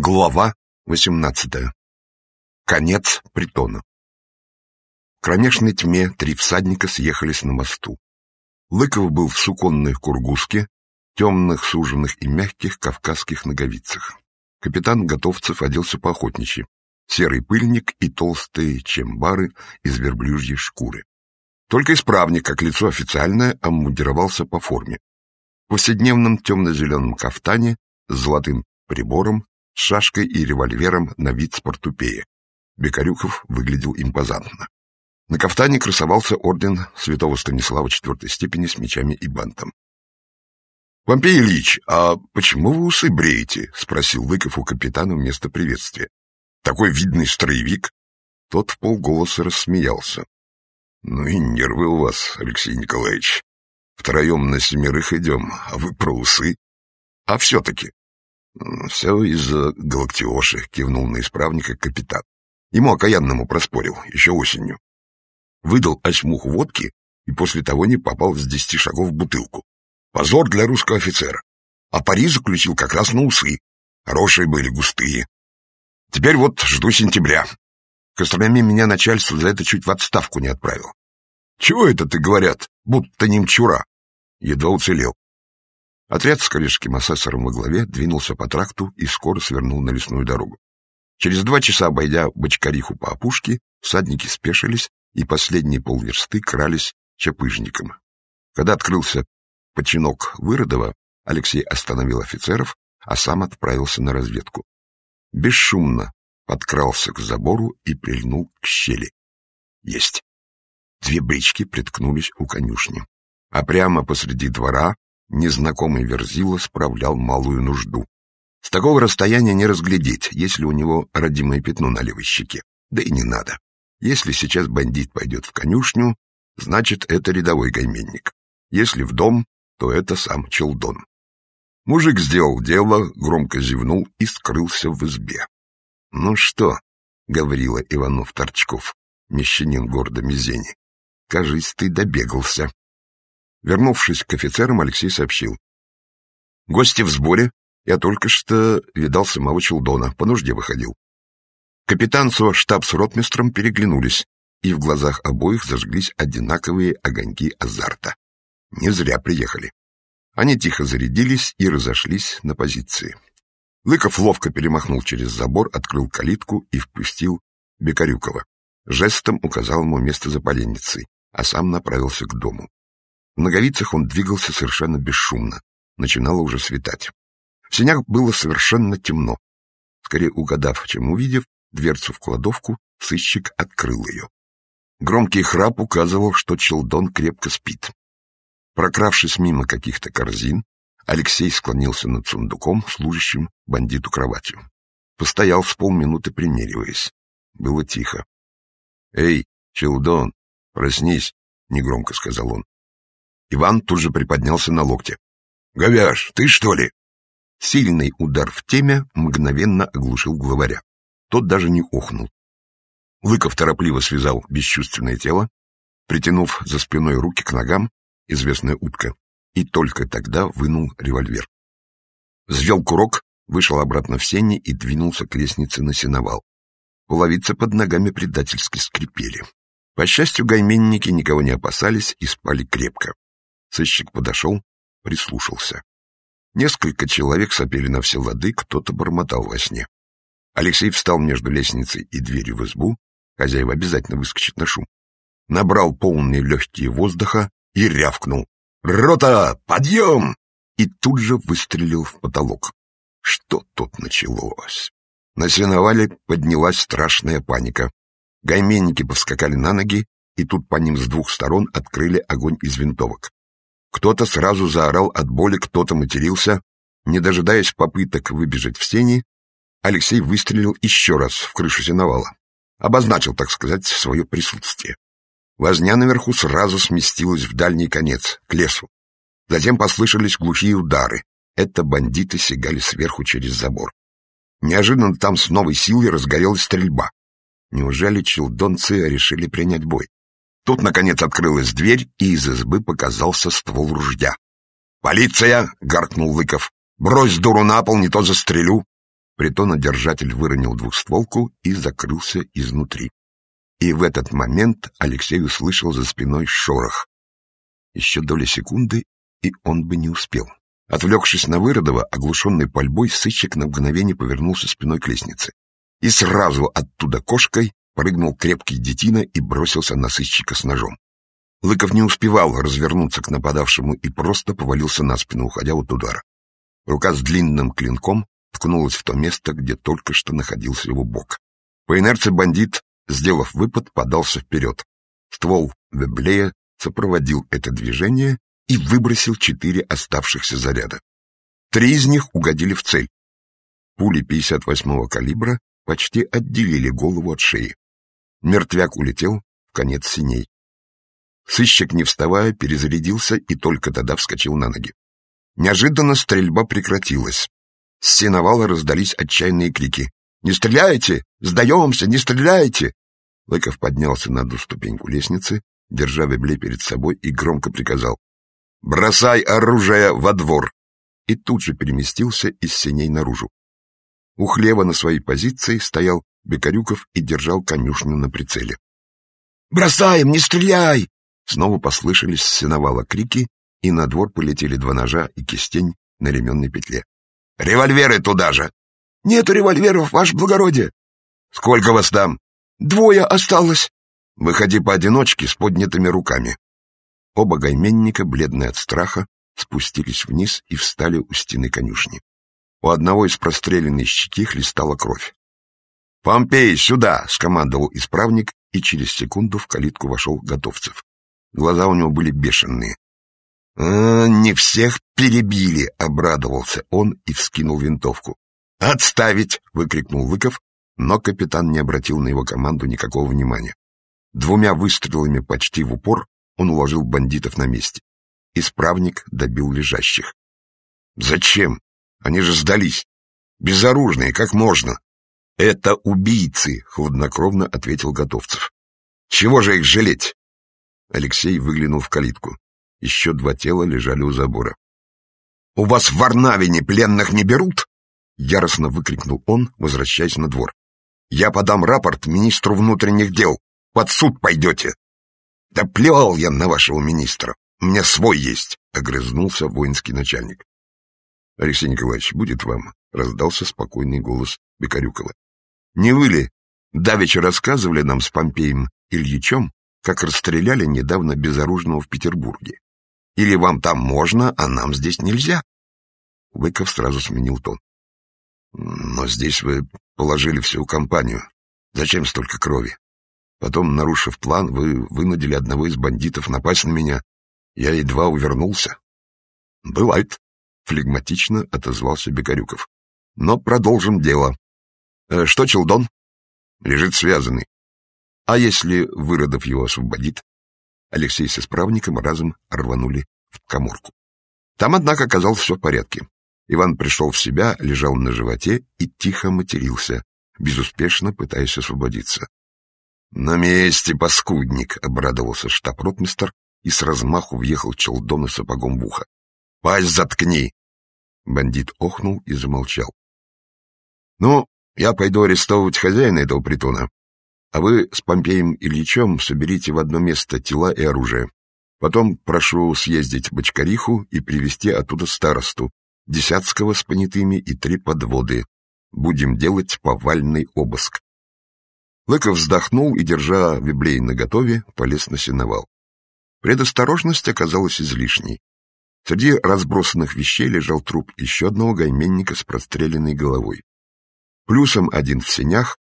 Глава 18. Конец притона. В кромешной тьме три всадника съехались на мосту. Лыков был в суконной кургузке, темных, суженных и мягких кавказских ноговицах. Капитан Готовцев оделся по-охотничьи, серый пыльник и толстые чембары из верблюжьей шкуры. Только исправник, как лицо официальное, обмундировался по форме. В повседневном темно-зеленом кафтане с золотым прибором, с шашкой и револьвером на вид с портупея. Бекарюков выглядел импозантно. На кафтане красовался орден святого Станислава IV степени с мечами и бантом. — Помпей Ильич, а почему вы усы бреете? — спросил Лыков у капитана вместо приветствия. — Такой видный строевик. Тот вполголоса рассмеялся. — Ну и нервы у вас, Алексей Николаевич. Втроем на 7 идем, а вы про усы. А все-таки... — Все из-за Галактиоши, — кивнул на исправника капитан. Ему окаянному проспорил, еще осенью. Выдал осьмуху водки и после того не попал с 10 шагов в бутылку. Позор для русского офицера. А пари заключил как раз на усы. Хорошие были, густые. Теперь вот жду сентября. В Костроме меня начальство за это чуть в отставку не отправило. Чего это ты, говорят, будто немчура? Едва уцелел. Отряд с коллежским асессором во главе двинулся по тракту и скоро свернул на лесную дорогу. Через 2 часа, обойдя бочкариху по опушке, всадники спешились и последние полверсты крались чапыжником. Когда открылся починок Выродова, Алексей остановил офицеров, а сам отправился на разведку. Бесшумно подкрался к забору и прильнул к щели. Есть. 2 брички приткнулись у конюшни, а прямо посреди двора незнакомый верзила справлял малую нужду. С такого расстояния не разглядеть, если у него родимое пятно на левой щеке. Да и не надо. Если сейчас бандит пойдет в конюшню, значит, это рядовой гайменник. Если в дом, то это сам Челдон. Мужик сделал дело, громко зевнул и скрылся в избе. — Ну что, — Гаврила Иванов-Торчков, мещанин города Мизени, — кажись, ты добегался. Вернувшись к офицерам, Алексей сообщил. — Гости в сборе. Я только что видал самого Челдона, по нужде выходил. Капитан со штабс-ротмистром переглянулись, и в глазах обоих зажглись одинаковые огоньки азарта. Не зря приехали. Они тихо зарядились и разошлись на позиции. Лыков ловко перемахнул через забор, открыл калитку и впустил Бекарюкова. Жестом указал ему место за поленницей, а сам направился к дому. В ноговицах он двигался совершенно бесшумно. Начинало уже светать. В сенях было совершенно темно. Скорее угадав, чем увидев дверцу в кладовку, сыщик открыл ее. Громкий храп указывал, что Челдон крепко спит. Прокравшись мимо каких-то корзин, Алексей склонился над сундуком, служащим бандиту кроватью. Постоял с полминуты, примериваясь. Было тихо. — Эй, Челдон, проснись, — негромко сказал он. Иван тут же приподнялся на локте. — Говяж, ты что ли? Сильный удар в темя мгновенно оглушил главаря. Тот даже не охнул. Лыков торопливо связал бесчувственное тело, притянув за спиной руки к ногам, известная утка, и только тогда вынул револьвер. Взвел курок, вышел обратно в сени и двинулся к лестнице на сеновал. Половицы под ногами предательски скрипели. По счастью, гайменники никого не опасались и спали крепко. Сыщик подошел, прислушался. Несколько человек сопели на все лады, кто-то бормотал во сне. Алексей встал между лестницей и дверью в избу, хозяева обязательно выскочат на шум. Набрал полные легкие воздуха и рявкнул: «Рота, подъем!» и тут же выстрелил в потолок. Что тут началось? На сеновале поднялась страшная паника. Гайменники повскакали на ноги, и тут по ним с 2 сторон открыли огонь из винтовок. Кто-то сразу заорал от боли, кто-то матерился. Не дожидаясь попыток выбежать в сени, Алексей выстрелил еще раз в крышу сеновала. Обозначил, так сказать, свое присутствие. Возня наверху сразу сместилась в дальний конец, к лесу. Затем послышались глухие удары. Это бандиты сигали сверху через забор. Неожиданно там с новой силой разгорелась стрельба. Неужели челдонцы решили принять бой? Тут, наконец, открылась дверь, и из избы показался ствол ружья. «Полиция!» — гаркнул Лыков. «Брось дуру на пол, не то застрелю!» Притонодержатель выронил двухстволку и закрылся изнутри. И в этот момент Алексей услышал за спиной шорох. Еще доля секунды, и он бы не успел. Отвлекшись на Выродова, оглушенный пальбой, сыщик на мгновение повернулся спиной к лестнице. И сразу оттуда кошкой прыгнул крепкий детина и бросился на сыщика с ножом. Лыков не успевал развернуться к нападавшему и просто повалился на спину, уходя от удара. Рука с длинным клинком ткнулась в то место, где только что находился его бок. По инерции бандит, сделав выпад, подался вперед. Ствол Веблея сопроводил это движение и выбросил 4 оставшихся заряда. 3 из них угодили в цель. Пули 58-го калибра почти отделили голову от шеи. Мертвяк улетел в конец синей. Сыщик, не вставая, перезарядился и только тогда вскочил на ноги. Неожиданно стрельба прекратилась. С сеновала раздались отчаянные крики. «Не стреляйте! Сдаемся! Не стреляйте!» Лыков поднялся на одну ступеньку лестницы, держа Веблей перед собой, и громко приказал: «Бросай оружие во двор!» И тут же переместился из сеней наружу. У хлева на своей позиции стоял Бекарюков и держал конюшню на прицеле. «Бросаем! Не стреляй!» Снова послышались с сеновала крики, и на двор полетели 2 ножа и кистень на ременной петле. «Револьверы туда же!» «Нету револьверов, ваше благородие!» «Сколько вас там?» 2 осталось!» «Выходи поодиночке с поднятыми руками!» Оба гайменника, бледные от страха, спустились вниз и встали у стены конюшни. У одного из простреленной щеки хлестала кровь. «Помпей, сюда!» — скомандовал исправник, и через секунду в калитку вошел Готовцев. Глаза у него были бешеные. «Не всех перебили!» — обрадовался он и вскинул винтовку. «Отставить!» — выкрикнул Лыков, но капитан не обратил на его команду никакого внимания. 2 выстрелами почти в упор он уложил бандитов на месте. Исправник добил лежащих. «Зачем? Они же сдались. Безоружные, как можно?» «Это убийцы!» — хладнокровно ответил Готовцев. «Чего же их жалеть?» Алексей выглянул в калитку. Еще 2 тела лежали у забора. «У вас в Варнавине пленных не берут?» — яростно выкрикнул он, возвращаясь на двор. «Я подам рапорт министру внутренних дел. Под суд пойдете». «Да плевал я на вашего министра. У меня свой есть», — огрызнулся воинский начальник. «Алексей Николаевич, будет вам», — раздался спокойный голос Бекарюкова. «Не вы ли давеча рассказывали нам с Помпеем Ильичем, как расстреляли недавно безоружного в Петербурге? Или вам там можно, а нам здесь нельзя?» Лыков сразу сменил тон. «Но здесь вы положили всю компанию. Зачем столько крови? Потом, нарушив план, вы вынудили одного из бандитов напасть на меня. Я едва увернулся». «Бывает», — флегматично отозвался Бекарюков. «Но продолжим дело. Что Челдон?» «Лежит связанный. А если Выродов его освободит?» Алексей с исправником разом рванули в каморку. Там, однако, оказалось все в порядке. Иван пришел в себя, лежал на животе и тихо матерился, безуспешно пытаясь освободиться. «На месте, паскудник!» — обрадовался штаб-ротмистр и с размаху въехал Челдону сапогом в ухо. «Пасть заткни!» Бандит охнул и замолчал. «Ну, я пойду арестовывать хозяина этого притона, а вы с Помпеем Ильичем соберите в одно место тела и оружие. Потом прошу съездить в Бочкариху и привезти оттуда старосту, Десятского с понятыми и 3 подводы. Будем делать повальный обыск». Лыков вздохнул и, держа Веблей наготове, полез на сеновал. Предосторожность оказалась излишней. Среди разбросанных вещей лежал труп еще одного гайменника с простреленной головой. Плюсом 1 в сенях,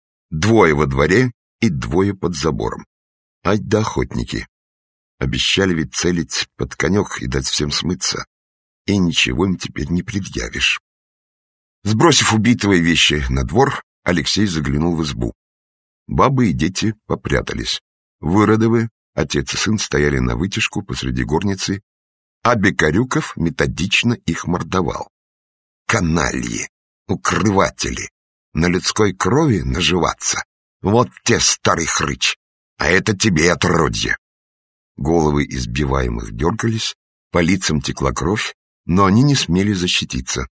2 во дворе и 2 под забором. Ать да охотники. Обещали ведь целить под конек и дать всем смыться. И ничего им теперь не предъявишь. Сбросив убитого и вещи на двор, Алексей заглянул в избу. Бабы и дети попрятались. Выродовы, отец и сын, стояли на вытяжку посреди горницы, а Бекарюков методично их мордовал. Канальи, укрыватели, на людской крови наживаться. Вот те, старый хрыч, а это тебе отродье. Головы избиваемых дергались, по лицам текла кровь, но они не смели защититься.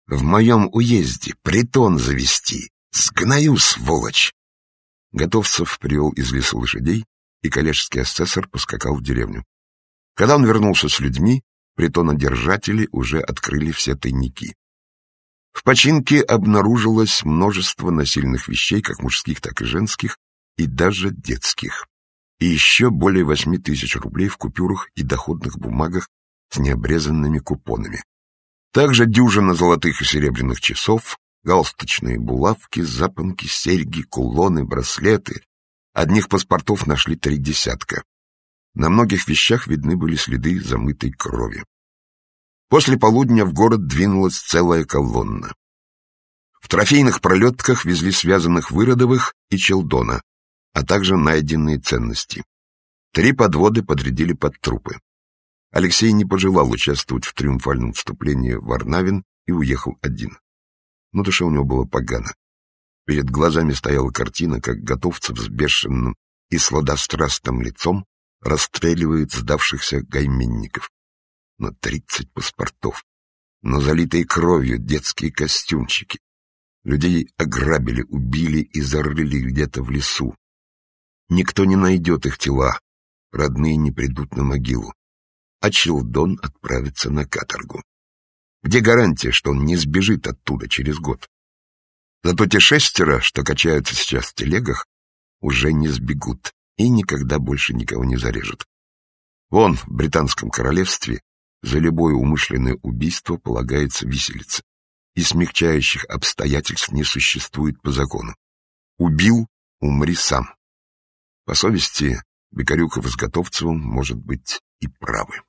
В моем уезде притон завести. Сгною, сволочь!» Готовцев привел из леса лошадей, и коллежский асессор поскакал в деревню. Когда он вернулся с людьми, притонодержатели уже открыли все тайники. В починке обнаружилось множество насильных вещей, как мужских, так и женских, и даже детских. И еще более 8 тысяч рублей в купюрах и доходных бумагах с необрезанными купонами. Также дюжина золотых и серебряных часов, галстучные булавки, запонки, серьги, кулоны, браслеты. Одних паспортов нашли 3 десятка. На многих вещах видны были следы замытой крови. После полудня в город двинулась целая колонна. В трофейных пролетках везли связанных Выродовых и Челдона, а также найденные ценности. 3 подводы подрядили под трупы. Алексей не пожелал участвовать в триумфальном вступлении в Варнавин и уехал один. Но душа у него была погана. Перед глазами стояла картина, как Готовцев с бешеным и сладострастным лицом расстреливает сдавшихся гайменников. На 30 паспортов, но залитые кровью детские костюмчики. Людей ограбили, убили и зарыли где-то в лесу. Никто не найдет их тела, родные не придут на могилу, а Челдон отправится на каторгу. Где гарантия, что он не сбежит оттуда через год? Зато те 6, что качаются сейчас в телегах, уже не сбегут и никогда больше никого не зарежут. Вон, в Британском королевстве, за любое умышленное убийство полагается виселица, и смягчающих обстоятельств не существует по закону. Убил — умри сам. По совести, Бекарюков с Готовцевым, может быть, и правы.